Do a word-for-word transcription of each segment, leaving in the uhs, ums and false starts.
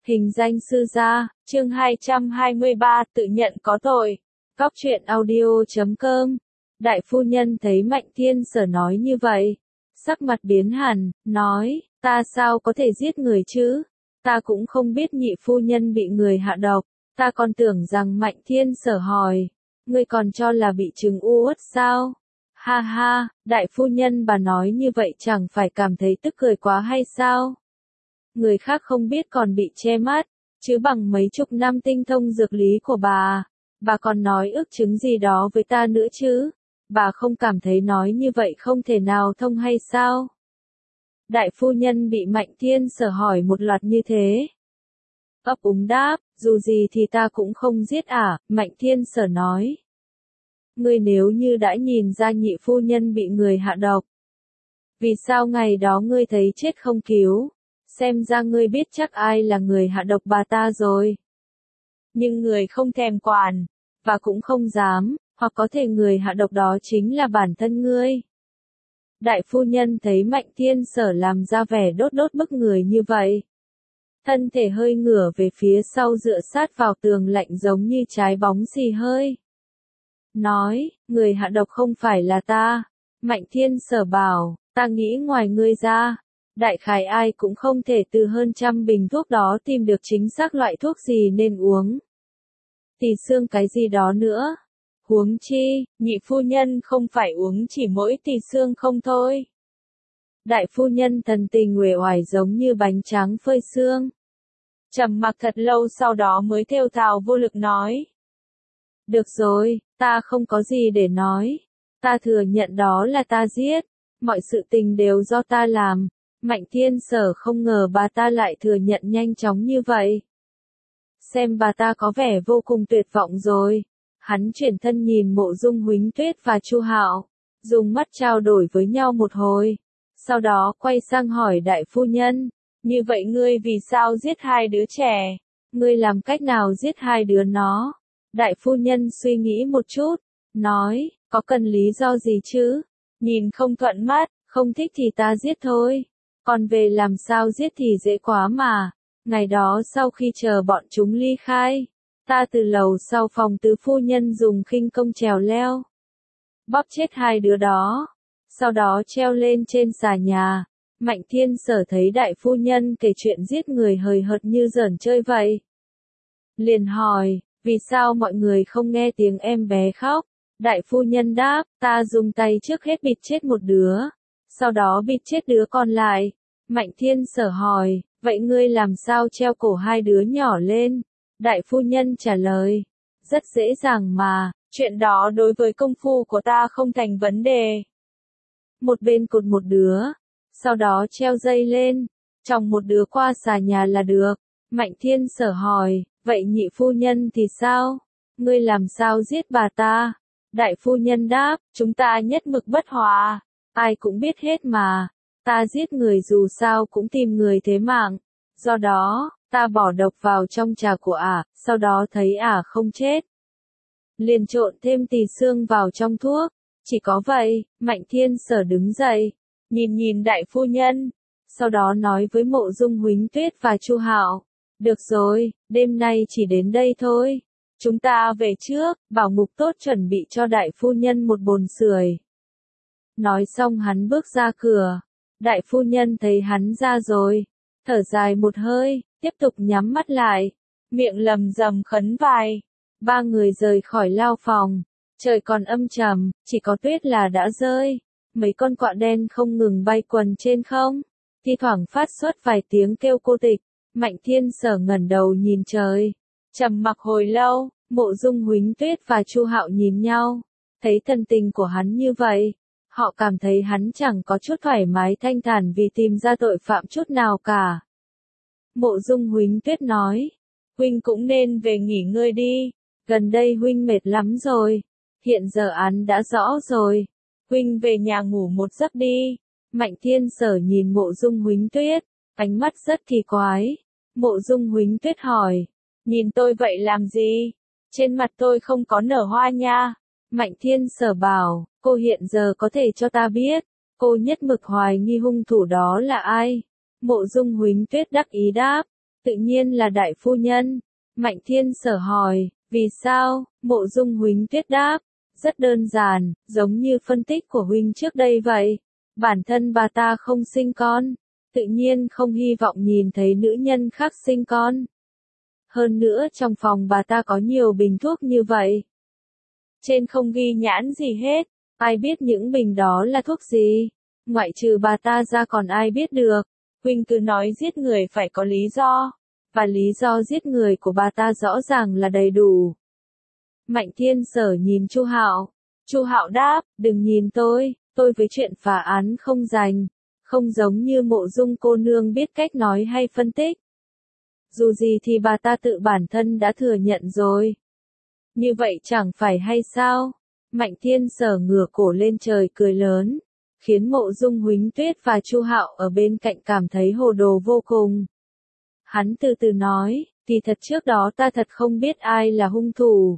Hình danh sư gia, chương hai trăm hai mươi ba, tự nhận có tội. Góc truyện audio chấm com. Đại phu nhân thấy Mạnh Thiên Sở nói như vậy, sắc mặt biến hẳn, nói, ta sao có thể giết người chứ? Ta cũng không biết nhị phu nhân bị người hạ độc, ta còn tưởng rằng Mạnh Thiên Sở hỏi, ngươi còn cho là bị chứng u uất sao? Ha ha, đại phu nhân bà nói như vậy chẳng phải cảm thấy tức cười quá hay sao? Người khác không biết còn bị che mắt, chứ bằng mấy chục năm tinh thông dược lý của bà, bà còn nói ước chứng gì đó với ta nữa chứ? Bà không cảm thấy nói như vậy không thể nào thông hay sao? Đại phu nhân bị Mạnh Thiên Sở hỏi một loạt như thế. Ấp úng đáp, dù gì thì ta cũng không giết à, Mạnh Thiên Sở nói. Ngươi nếu như đã nhìn ra nhị phu nhân bị người hạ độc, vì sao ngày đó ngươi thấy chết không cứu? Xem ra ngươi biết chắc ai là người hạ độc bà ta rồi. Nhưng người không thèm quản, và cũng không dám, hoặc có thể người hạ độc đó chính là bản thân ngươi. Đại phu nhân thấy Mạnh Thiên Sở làm ra vẻ đốt đốt bức người như vậy. Thân thể hơi ngửa về phía sau dựa sát vào tường lạnh giống như trái bóng xì hơi. Nói, người hạ độc không phải là ta. Mạnh Thiên Sở bảo, ta nghĩ ngoài ngươi ra, đại khái ai cũng không thể từ hơn trăm bình thuốc đó tìm được chính xác loại thuốc gì nên uống. Tỳ xương cái gì đó nữa. Huống chi, nhị phu nhân không phải uống chỉ mỗi tỳ xương không thôi. Đại phu nhân thần tình uể oải giống như bánh tráng phơi sương. Trầm mặc thật lâu sau đó mới thều thào vô lực nói. Được rồi, ta không có gì để nói. Ta thừa nhận đó là ta giết. Mọi sự tình đều do ta làm. Mạnh Thiên Sở không ngờ bà ta lại thừa nhận nhanh chóng như vậy. Xem bà ta có vẻ vô cùng tuyệt vọng rồi. Hắn chuyển thân nhìn Mộ Dung Huỳnh Tuyết và Chu Hạo, dùng mắt trao đổi với nhau một hồi. Sau đó quay sang hỏi đại phu nhân, như vậy ngươi vì sao giết hai đứa trẻ? Ngươi làm cách nào giết hai đứa nó? Đại phu nhân suy nghĩ một chút, nói, có cần lý do gì chứ? Nhìn không thuận mắt, không thích thì ta giết thôi. Còn về làm sao giết thì dễ quá mà. Ngày đó sau khi chờ bọn chúng ly khai, ta từ lầu sau phòng tứ phu nhân dùng khinh công trèo leo, bóp chết hai đứa đó, sau đó treo lên trên xà nhà. Mạnh Thiên Sở thấy đại phu nhân kể chuyện giết người hời hợt như giỡn chơi vậy. Liền hỏi, vì sao mọi người không nghe tiếng em bé khóc? Đại phu nhân đáp, ta dùng tay trước hết bịt chết một đứa, sau đó bịt chết đứa còn lại. Mạnh Thiên Sở hỏi, vậy ngươi làm sao treo cổ hai đứa nhỏ lên? Đại phu nhân trả lời, rất dễ dàng mà, chuyện đó đối với công phu của ta không thành vấn đề. Một bên cột một đứa, sau đó treo dây lên, chồng một đứa qua xà nhà là được. Mạnh Thiên Sở hỏi, vậy nhị phu nhân thì sao? Ngươi làm sao giết bà ta? Đại phu nhân đáp, chúng ta nhất mực bất hòa, ai cũng biết hết mà. Ta giết người dù sao cũng tìm người thế mạng, do đó, ta bỏ độc vào trong trà của ả, sau đó thấy ả không chết. Liền trộn thêm tỳ xương vào trong thuốc, chỉ có vậy. Mạnh Thiên Sở đứng dậy, nhìn nhìn đại phu nhân, sau đó nói với Mộ Dung Huỳnh Tuyết và Chu Hạo, được rồi, đêm nay chỉ đến đây thôi. Chúng ta về trước, bảo Ngục Tốt chuẩn bị cho đại phu nhân một bồn sưởi. Nói xong hắn bước ra cửa. Đại phu nhân thấy hắn ra rồi, thở dài một hơi, tiếp tục nhắm mắt lại, miệng lầm rầm khấn vài. Ba người rời khỏi lao phòng, trời còn âm trầm, chỉ có tuyết là đã rơi, mấy con quạ đen không ngừng bay quần trên không, thi thoảng phát xuất vài tiếng kêu cô tịch. Mạnh Thiên Sở ngẩng đầu nhìn trời, trầm mặc hồi lâu. Mộ Dung Huỳnh Tuyết và Chu Hạo nhìn nhau, thấy thần tình của hắn như vậy. Họ cảm thấy hắn chẳng có chút thoải mái thanh thản vì tìm ra tội phạm chút nào cả. Mộ Dung Huỳnh Tuyết nói, huynh cũng nên về nghỉ ngơi đi, gần đây huynh mệt lắm rồi, hiện giờ án đã rõ rồi, huynh về nhà ngủ một giấc đi. Mạnh Thiên Sở nhìn Mộ Dung Huỳnh Tuyết, ánh mắt rất kỳ quái. Mộ Dung Huỳnh Tuyết hỏi, nhìn tôi vậy làm gì? Trên mặt tôi không có nở hoa nha. Mạnh Thiên Sở bảo, cô hiện giờ có thể cho ta biết, cô nhất mực hoài nghi hung thủ đó là ai? Mộ Dung Huỳnh Tuyết đắc ý đáp, Tự nhiên là đại phu nhân. Mạnh Thiên Sở hỏi, vì sao? Mộ Dung Huỳnh Tuyết đáp, rất đơn giản, giống như phân tích của huynh trước đây vậy. Bản thân bà ta không sinh con, tự nhiên không hy vọng nhìn thấy nữ nhân khác sinh con. Hơn nữa trong phòng bà ta có nhiều bình thuốc như vậy. Trên không ghi nhãn gì hết, ai biết những bình đó là thuốc gì? Ngoại trừ bà ta ra còn ai biết được? Huynh cứ nói giết người phải có lý do, và lý do giết người của bà ta rõ ràng là đầy đủ. Mạnh Thiên Sở nhìn Chu Hạo. Chu Hạo đáp, đừng nhìn tôi, tôi với chuyện phá án không rành, không giống như Mộ Dung cô nương biết cách nói hay phân tích. Dù gì thì bà ta tự bản thân đã thừa nhận rồi. Như vậy chẳng phải hay sao? Mạnh Thiên Sở ngửa cổ lên trời cười lớn, khiến Mộ Dung Huỳnh Tuyết và Chu Hạo ở bên cạnh cảm thấy hồ đồ vô cùng. Hắn từ từ nói, thì thật trước đó ta thật không biết ai là hung thủ.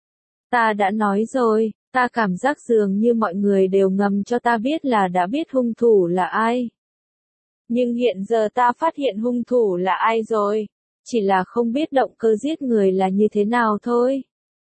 Ta đã nói rồi, ta cảm giác dường như mọi người đều ngầm cho ta biết là đã biết hung thủ là ai. Nhưng hiện giờ ta phát hiện hung thủ là ai rồi, chỉ là không biết động cơ giết người là như thế nào thôi.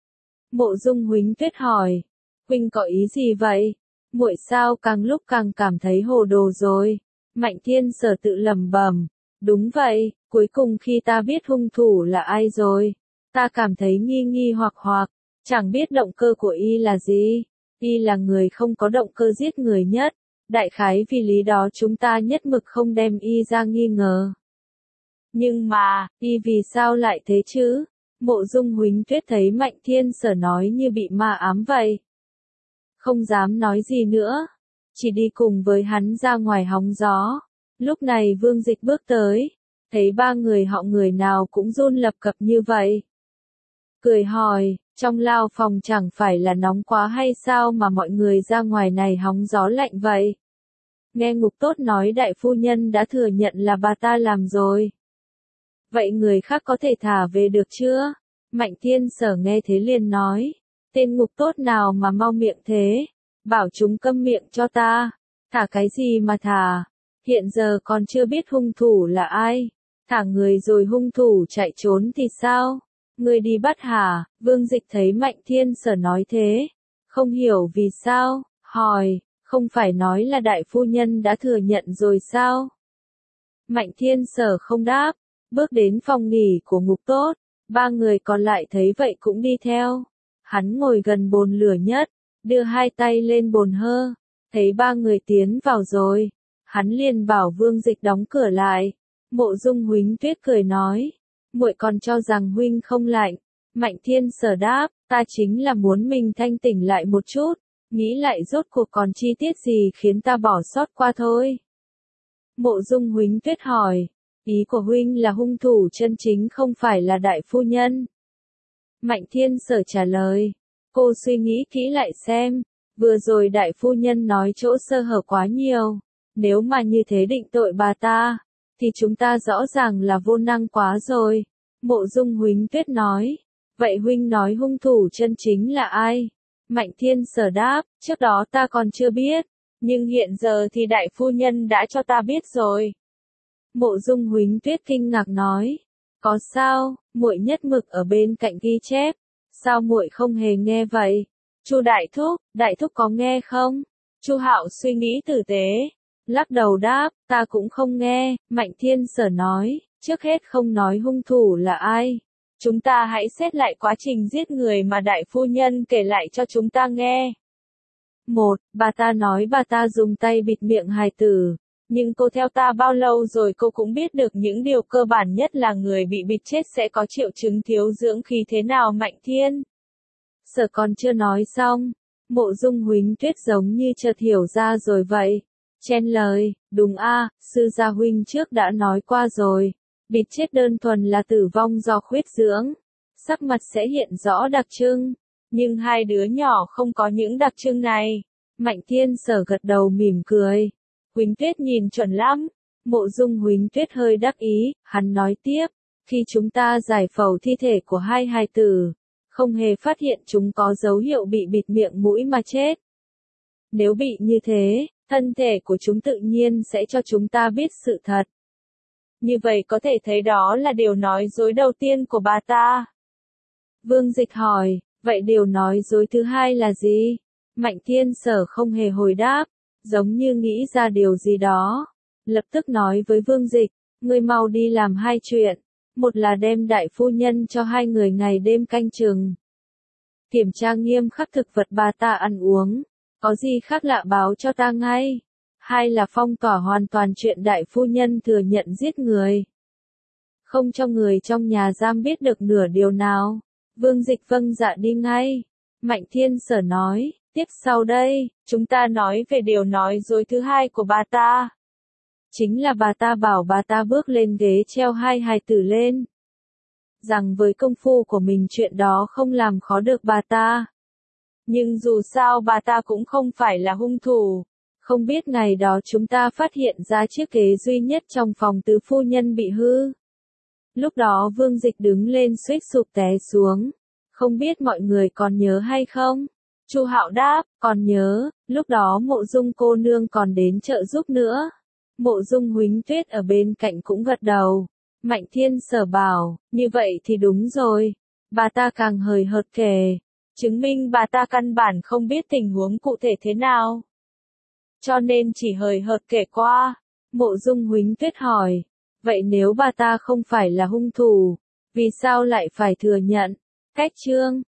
Mộ Dung Huỳnh Tuyết hỏi, huynh có ý gì vậy? Muội sao càng lúc càng cảm thấy hồ đồ rồi? Mạnh Thiên Sở tự lẩm bẩm, đúng vậy, cuối cùng khi ta biết hung thủ là ai rồi, ta cảm thấy nghi nghi hoặc hoặc, chẳng biết động cơ của y là gì. Y là người không có động cơ giết người nhất, đại khái vì lý đó chúng ta nhất mực không đem y ra nghi ngờ. Nhưng mà, y vì sao lại thế chứ? Mộ Dung Huỳnh Tuyết thấy Mạnh Thiên Sở nói như bị ma ám vậy. Không dám nói gì nữa, chỉ đi cùng với hắn ra ngoài hóng gió. Lúc này Vương Dịch bước tới, thấy ba người họ người nào cũng run lập cập như vậy. Cười hỏi, trong lao phòng chẳng phải là nóng quá hay sao mà mọi người ra ngoài này hóng gió lạnh vậy? Nghe Ngục Tốt nói đại phu nhân đã thừa nhận là bà ta làm rồi. Vậy người khác có thể thả về được chưa? Mạnh Thiên Sở nghe thế liền nói, tên Ngục Tốt nào mà mau miệng thế, bảo chúng câm miệng cho ta, thả cái gì mà thả, hiện giờ còn chưa biết hung thủ là ai, thả người rồi hung thủ chạy trốn thì sao? Người đi bắt hả? Vương Dịch thấy Mạnh Thiên Sở nói thế, không hiểu vì sao, hỏi, không phải nói là đại phu nhân đã thừa nhận rồi sao? Mạnh Thiên Sở không đáp, bước đến phòng nghỉ của Ngục Tốt, ba người còn lại thấy vậy cũng đi theo. Hắn ngồi gần bồn lửa nhất, đưa hai tay lên bồn hơ, thấy ba người tiến vào rồi, hắn liền bảo Vương Dịch đóng cửa lại. Mộ Dung Huỳnh Tuyết cười nói, muội còn cho rằng huynh không lạnh. Mạnh Thiên Sở đáp, ta chính là muốn mình thanh tỉnh lại một chút, nghĩ lại rốt cuộc còn chi tiết gì khiến ta bỏ sót qua thôi. Mộ Dung Huỳnh Tuyết hỏi, ý của huynh là hung thủ chân chính không phải là đại phu nhân. Mạnh Thiên Sở trả lời, cô suy nghĩ kỹ lại xem, vừa rồi đại phu nhân nói chỗ sơ hở quá nhiều, nếu mà như thế định tội bà ta, thì chúng ta rõ ràng là vô năng quá rồi. Mộ Dung Huỳnh Tuyết nói, vậy huynh nói hung thủ chân chính là ai? Mạnh Thiên Sở đáp, trước đó ta còn chưa biết, nhưng hiện giờ thì đại phu nhân đã cho ta biết rồi. Mộ Dung Huỳnh Tuyết kinh ngạc nói, có sao, muội nhất mực ở bên cạnh ghi chép, sao muội không hề nghe vậy? Chu đại thúc, đại thúc có nghe không? Chu Hạo suy nghĩ tử tế, lắc đầu đáp, ta cũng không nghe. Mạnh Thiên Sở nói, trước hết không nói hung thủ là ai, chúng ta hãy xét lại quá trình giết người mà đại phu nhân kể lại cho chúng ta nghe. Một, bà ta nói bà ta dùng tay bịt miệng hài tử, nhưng cô theo ta bao lâu rồi cô cũng biết được những điều cơ bản nhất là người bị bịt chết sẽ có triệu chứng thiếu dưỡng khí thế nào. Mạnh Thiên Sở còn chưa nói xong, Mộ Dung Huỳnh Tuyết giống như chợt hiểu ra rồi vậy. Chen lời, đúng a, sư gia huynh trước đã nói qua rồi, bịt chết đơn thuần là tử vong do khuyết dưỡng, sắc mặt sẽ hiện rõ đặc trưng, nhưng hai đứa nhỏ không có những đặc trưng này. Mạnh Thiên Sở gật đầu mỉm cười, Huỳnh Tuyết nhìn chuẩn lắm. Mộ Dung Huỳnh Tuyết hơi đắc ý, hắn nói tiếp, khi chúng ta giải phẫu thi thể của hai hài tử, không hề phát hiện chúng có dấu hiệu bị bịt miệng mũi mà chết. Nếu bị như thế, thân thể của chúng tự nhiên sẽ cho chúng ta biết sự thật. Như vậy có thể thấy đó là điều nói dối đầu tiên của bà ta. Vương Dịch hỏi, vậy điều nói dối thứ hai là gì? Mạnh Thiên Sở không hề hồi đáp, giống như nghĩ ra điều gì đó. Lập tức nói với Vương Dịch, ngươi mau đi làm hai chuyện. Một là đem đại phu nhân cho hai người ngày đêm canh chừng. Kiểm tra nghiêm khắc thực vật bà ta ăn uống. Có gì khác lạ báo cho ta ngay. Hai là phong tỏa hoàn toàn chuyện đại phu nhân thừa nhận giết người. Không cho người trong nhà giam biết được nửa điều nào. Vương Dịch vâng dạ đi ngay. Mạnh Thiên Sở nói, tiếp sau đây, chúng ta nói về điều nói dối thứ hai của bà ta. Chính là bà ta bảo bà ta bước lên ghế treo hai hài tử lên. Rằng với công phu của mình chuyện đó không làm khó được bà ta. Nhưng dù sao bà ta cũng không phải là hung thủ. Không biết ngày đó chúng ta phát hiện ra chiếc ghế duy nhất trong phòng tứ phu nhân bị hư. Lúc đó Vương Dịch đứng lên suýt sụp té xuống. Không biết mọi người còn nhớ hay không? Chu Hạo đáp, còn nhớ, lúc đó Mộ Dung cô nương còn đến trợ giúp nữa. Mộ Dung Huỳnh Tuyết ở bên cạnh cũng gật đầu. Mạnh Thiên Sở bảo, như vậy thì đúng rồi. Bà ta càng hời hợt kể, chứng minh bà ta căn bản không biết tình huống cụ thể thế nào. Cho nên chỉ hời hợt kể qua. Mộ Dung Huỳnh Tuyết hỏi, vậy nếu bà ta không phải là hung thủ, vì sao lại phải thừa nhận? Cách chương